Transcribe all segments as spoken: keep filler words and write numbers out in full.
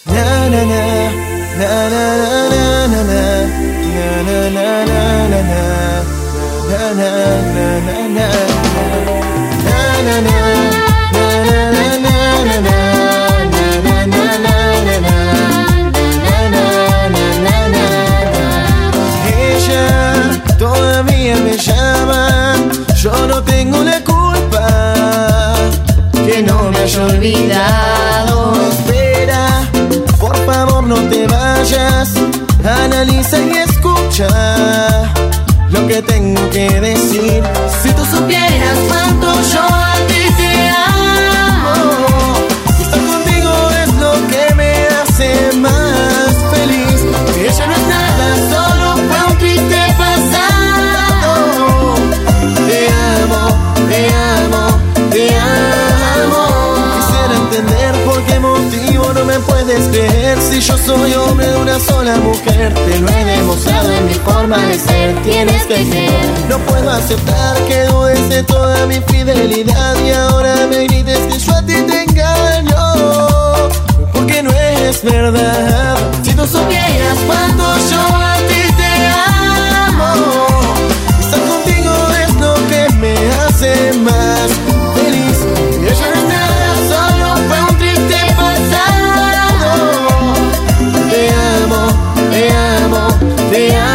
Na na na na na na na na na na na na na na na na na na na. Ella todavía me llama, yo no tengo la culpa que no me haya olvidado. Espera, por favor no te vayas, analiza y escucha lo que tengo que decir. Si tú supieras cuánto yo a ti te amo, estar contigo es lo que me hace más feliz. Ella no es nada, solo fue un triste pasado. Te amo, te amo, te amo. Quisiera entender por qué motivo no me puedes creer. Si yo soy hombre de una sola mujer, te lo he demostrado en mi forma de ser. Tienes que creer. No puedo aceptar que dudes de toda mi fidelidad y ahora me grites que yo a ti te engaño, porque no es verdad. Si tú supieras cuánto yo a ti te amo, estar contigo es lo que me hace más feliz. Y ella no es nada, solo fue un triste pasado. Te amo, te amo, te amo.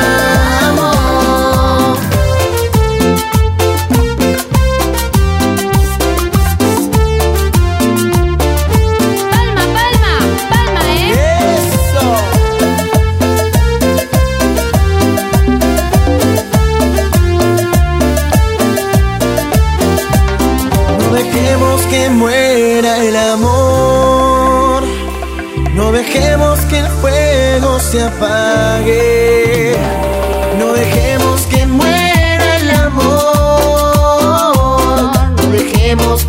Que muera el amor, no dejemos que el fuego se apague, no dejemos que muera el amor, no dejemos